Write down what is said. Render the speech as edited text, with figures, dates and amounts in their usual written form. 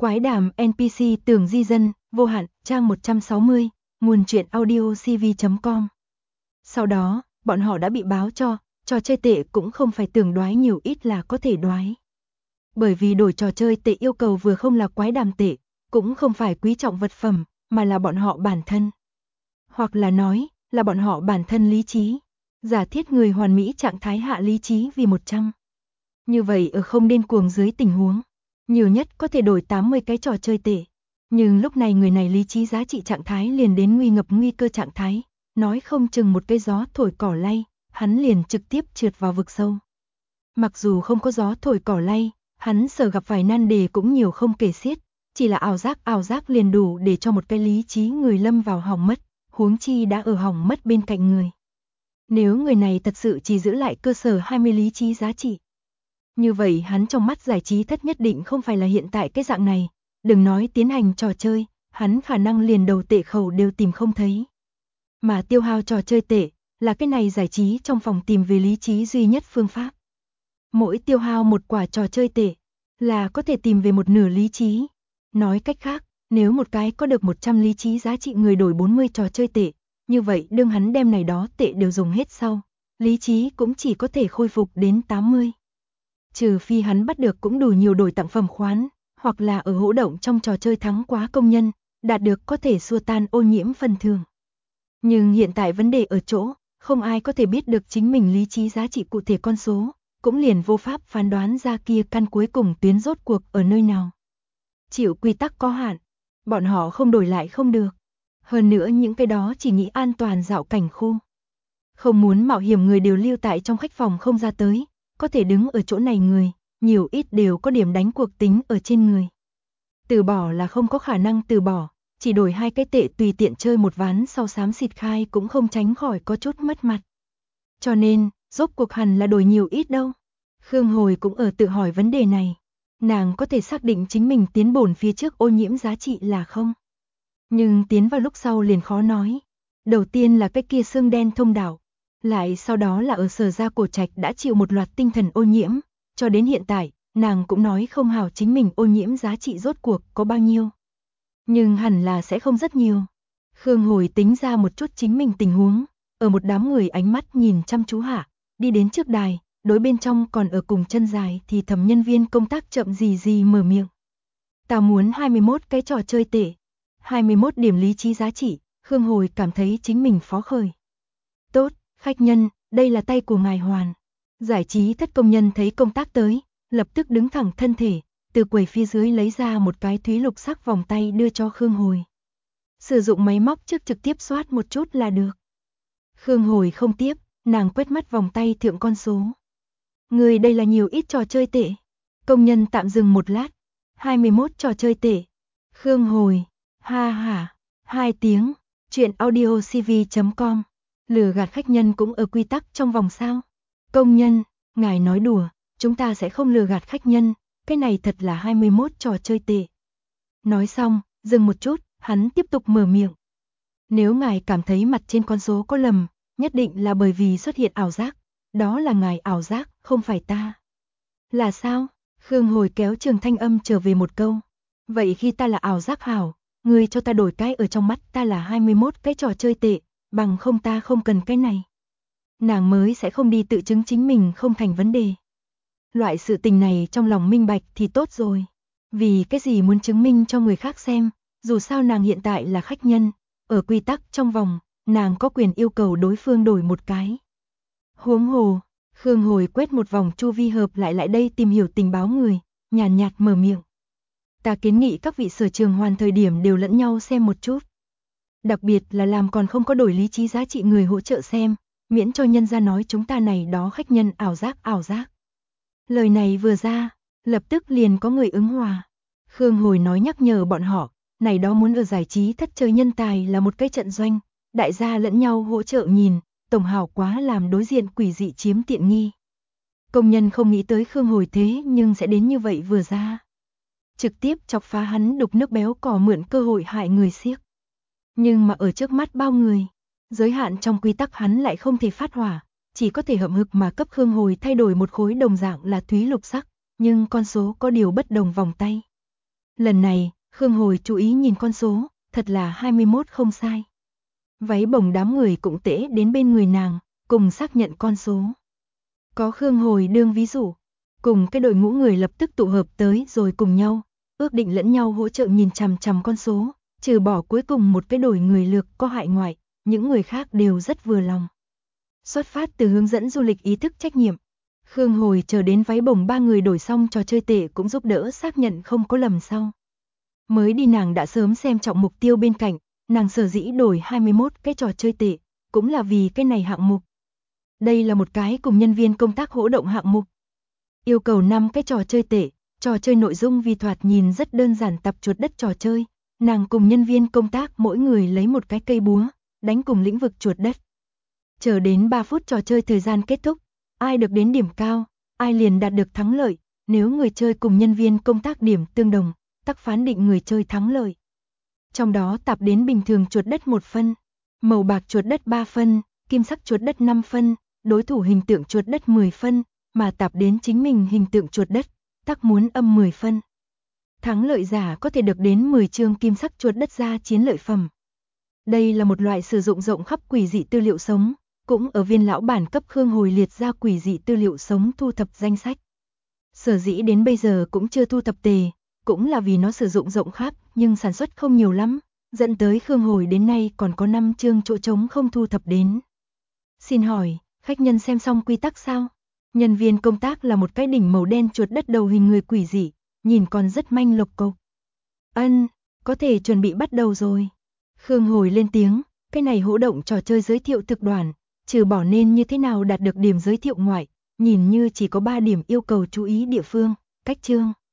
Quái đàm NPC tưởng di dân, vô hạn, trang 160, nguồn truyện audio cv.com. Sau đó, bọn họ đã bị báo cho, trò chơi tệ cũng không phải tưởng đoái nhiều ít là có thể đoái. Bởi vì đổi trò chơi tệ yêu cầu vừa không là quái đàm tệ, cũng không phải quý trọng vật phẩm, mà là bọn họ bản thân. Hoặc là nói, là bọn họ bản thân lý trí. Giả thiết người hoàn mỹ trạng thái hạ lý trí vì 100. Như vậy ở không điên cuồng dưới tình huống, nhiều nhất có thể đổi 80 cái trò chơi tệ. Nhưng lúc này người này lý trí giá trị trạng thái liền đến nguy ngập nguy cơ trạng thái, nói không chừng một cái gió thổi cỏ lay, hắn liền trực tiếp trượt vào vực sâu. Mặc dù không có gió thổi cỏ lay, hắn sở gặp phải nan đề cũng nhiều không kể xiết, chỉ là ảo giác liền đủ để cho một cái lý trí người lâm vào hỏng mất, huống chi đã ở hỏng mất bên cạnh người. Nếu người này thật sự chỉ giữ lại cơ sở 20 lý trí giá trị, như vậy hắn trong mắt giải trí thất nhất định không phải là hiện tại cái dạng này, đừng nói tiến hành trò chơi, hắn khả năng liền đầu tệ khẩu đều tìm không thấy. Mà tiêu hao trò chơi tệ, là cái này giải trí trong phòng tìm về lý trí duy nhất phương pháp. Mỗi tiêu hao một quả trò chơi tệ, là có thể tìm về một nửa lý trí. Nói cách khác, nếu một cái có được 100 lý trí giá trị người đổi 40 trò chơi tệ, như vậy đương hắn đem này đó tệ đều dùng hết sau, lý trí cũng chỉ có thể khôi phục đến 80. Trừ phi hắn bắt được cũng đủ nhiều đổi tặng phẩm khoán, hoặc là ở hỗ động trong trò chơi thắng quá công nhân, đạt được có thể xua tan ô nhiễm phần thưởng. Nhưng hiện tại vấn đề ở chỗ, không ai có thể biết được chính mình lý trí giá trị cụ thể con số, cũng liền vô pháp phán đoán ra kia căn cuối cùng tuyến rốt cuộc ở nơi nào. Chịu quy tắc có hạn, bọn họ không đổi lại không được. Hơn nữa những cái đó chỉ nghĩ an toàn dạo cảnh khu. Không muốn mạo hiểm người đều lưu tại trong khách phòng không ra tới, có thể đứng ở chỗ này người, nhiều ít đều có điểm đánh cuộc tính ở trên người. Từ bỏ là không có khả năng từ bỏ, chỉ đổi 2 cái tệ tùy tiện chơi một ván sau xám xịt khai cũng không tránh khỏi có chút mất mặt. Cho nên, rốt cuộc hẳn là đổi nhiều ít đâu. Khương Hồi cũng ở tự hỏi vấn đề này. Nàng có thể xác định chính mình tiến bổn phía trước ô nhiễm giá trị là không. Nhưng tiến vào lúc sau liền khó nói. Đầu tiên là cái kia xương đen thông đạo. Lại sau đó là ở Sở Gia Cổ Trạch đã chịu một loạt tinh thần ô nhiễm. Cho đến hiện tại, nàng cũng nói không hảo chính mình ô nhiễm giá trị rốt cuộc có bao nhiêu. Nhưng hẳn là sẽ không rất nhiều. Khương Hồi tính ra một chút chính mình tình huống. Ở một đám người ánh mắt nhìn chăm chú hạ, đi đến trước đài, đối bên trong còn ở cùng chân dài thì thầm nhân viên công tác chậm gì mở miệng. Ta muốn 21 cái trò chơi tệ, 21 điểm lý trí giá trị, Khương Hồi cảm thấy chính mình phó khởi. Tốt, khách nhân, đây là tay của ngài hoàn. Giải trí thất công nhân thấy công tác tới, lập tức đứng thẳng thân thể, từ quầy phía dưới lấy ra một cái thúy lục sắc vòng tay đưa cho Khương Hồi. Sử dụng máy móc trước trực tiếp soát một chút là được. Khương Hồi không tiếp, nàng quét mắt vòng tay thượng con số. Người đây là nhiều ít trò chơi tệ. Công nhân tạm dừng một lát. 21 trò chơi tệ. Khương Hồi. Ha ha. 2 tiếng. Chuyện audio cv.com. Lừa gạt khách nhân cũng ở quy tắc trong vòng sao. Công nhân, ngài nói đùa, chúng ta sẽ không lừa gạt khách nhân. Cái này thật là 21 trò chơi tệ. Nói xong, dừng một chút, hắn tiếp tục mở miệng. Nếu ngài cảm thấy mặt trên con số có lầm, nhất định là bởi vì xuất hiện ảo giác. Đó là ngài ảo giác, không phải ta. Là sao? Khương Hồi kéo Trường Thanh Âm trở về một câu. Vậy khi ta là ảo giác hảo, người cho ta đổi cái ở trong mắt ta là 21 cái trò chơi tệ, bằng không ta không cần cái này. Nàng mới sẽ không đi tự chứng chính mình không thành vấn đề. Loại sự tình này trong lòng minh bạch thì tốt rồi. Vì cái gì muốn chứng minh cho người khác xem, dù sao nàng hiện tại là khách nhân, ở quy tắc trong vòng, nàng có quyền yêu cầu đối phương đổi một cái. Huống hồ, Khương Hồi quét một vòng chu vi hợp lại đây tìm hiểu tình báo người, nhàn nhạt mở miệng. Ta kiến nghị các vị Sở Trường Hoàn thời điểm đều lẫn nhau xem một chút. Đặc biệt là làm còn không có đổi lý trí giá trị người hỗ trợ xem, miễn cho nhân ra nói chúng ta này đó khách nhân ảo giác. Lời này vừa ra, lập tức liền có người ứng hòa. Khương Hồi nói nhắc nhở bọn họ, này đó muốn ở giải trí thất chơi nhân tài là một cái trận doanh, đại gia lẫn nhau hỗ trợ nhìn. Tổng hảo quá làm đối diện quỷ dị chiếm tiện nghi. Công nhân không nghĩ tới Khương Hồi thế nhưng sẽ đến như vậy vừa ra. Trực tiếp chọc phá hắn đục nước béo cò mượn cơ hội hại người xiếc. Nhưng mà ở trước mắt bao người, giới hạn trong quy tắc hắn lại không thể phát hỏa, chỉ có thể hậm hực mà cấp Khương Hồi thay đổi một khối đồng dạng là thúy lục sắc, nhưng con số có điều bất đồng vòng tay. Lần này, Khương Hồi chú ý nhìn con số, thật là 21 không sai. Váy bồng đám người cũng tễ đến bên người nàng, cùng xác nhận con số. Có Khương Hồi đương ví dụ, cùng cái đội ngũ người lập tức tụ hợp tới rồi cùng nhau, ước định lẫn nhau hỗ trợ nhìn chằm chằm con số, trừ bỏ cuối cùng một cái đội người lược có hại ngoại, những người khác đều rất vừa lòng. Xuất phát từ hướng dẫn du lịch ý thức trách nhiệm, Khương Hồi chờ đến váy bồng ba người đổi xong trò chơi tệ cũng giúp đỡ xác nhận không có lầm sau. Mới đi nàng đã sớm xem trọng mục tiêu bên cạnh, nàng sở dĩ đổi 21 cái trò chơi tệ, cũng là vì cái này hạng mục. Đây là một cái cùng nhân viên công tác hỗ động hạng mục. Yêu cầu 5 cái trò chơi tệ, trò chơi nội dung vì thoạt nhìn rất đơn giản tập chuột đất trò chơi, nàng cùng nhân viên công tác mỗi người lấy một cái cây búa, đánh cùng lĩnh vực chuột đất. Chờ đến 3 phút trò chơi thời gian kết thúc, ai được đến điểm cao, ai liền đạt được thắng lợi, nếu người chơi cùng nhân viên công tác điểm tương đồng, tắc phán định người chơi thắng lợi. Trong đó tạp đến bình thường chuột đất 1 phân, màu bạc chuột đất 3 phân, kim sắc chuột đất 5 phân, đối thủ hình tượng chuột đất 10 phân, mà tạp đến chính mình hình tượng chuột đất, tắc muốn âm 10 phân. Thắng lợi giả có thể được đến 10 chương kim sắc chuột đất ra chiến lợi phẩm. Đây là một loại sử dụng rộng khắp quỷ dị tư liệu sống, cũng ở viên lão bản cấp Khương Hồi liệt ra quỷ dị tư liệu sống thu thập danh sách. Sở dĩ đến bây giờ cũng chưa thu thập tề, cũng là vì nó sử dụng rộng khắp nhưng sản xuất không nhiều lắm, dẫn tới Khương Hồi đến nay còn có 5 chương chỗ trống không thu thập đến. Xin hỏi, khách nhân xem xong quy tắc sao? Nhân viên công tác là một cái đỉnh màu đen chuột đất đầu hình người quỷ dị, nhìn còn rất manh lộc cộc. Ân, có thể chuẩn bị bắt đầu rồi. Khương Hồi lên tiếng, cái này hỗ động trò chơi giới thiệu thực đoàn, trừ bỏ nên như thế nào đạt được điểm giới thiệu ngoại, nhìn như chỉ có 3 điểm yêu cầu chú ý địa phương, cách chương.